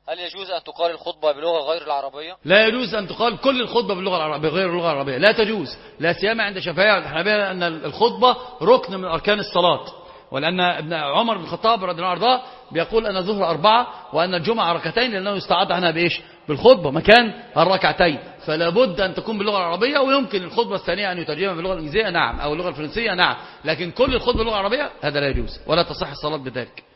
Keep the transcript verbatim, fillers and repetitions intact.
هل يجوز أن تقال الخطبة بلغة غير العربية؟ لا يجوز أن تقال كل الخطبة باللغة العربية بغير اللغة العربية، لا تجوز، لا سيما عند الشافعية والحنابلة أن الخطبة ركن من أركان الصلاة، ولأن ابن عمر بن الخطاب رضي الله عنه بيقول أن الظهر أربعة وأن الجمعة ركعتين، لأنه يستعاد عنها بإيش؟ بالخطبة مكان الركعتين، فلا بد أن تكون باللغة العربية، ويمكن الخطبة الثانية أن يترجمها باللغة الإنجليزية نعم، أو اللغة الفرنسية نعم، لكن كل الخطبة باللغة العربية هذا لا يجوز ولا تصح الصلاة بذلك.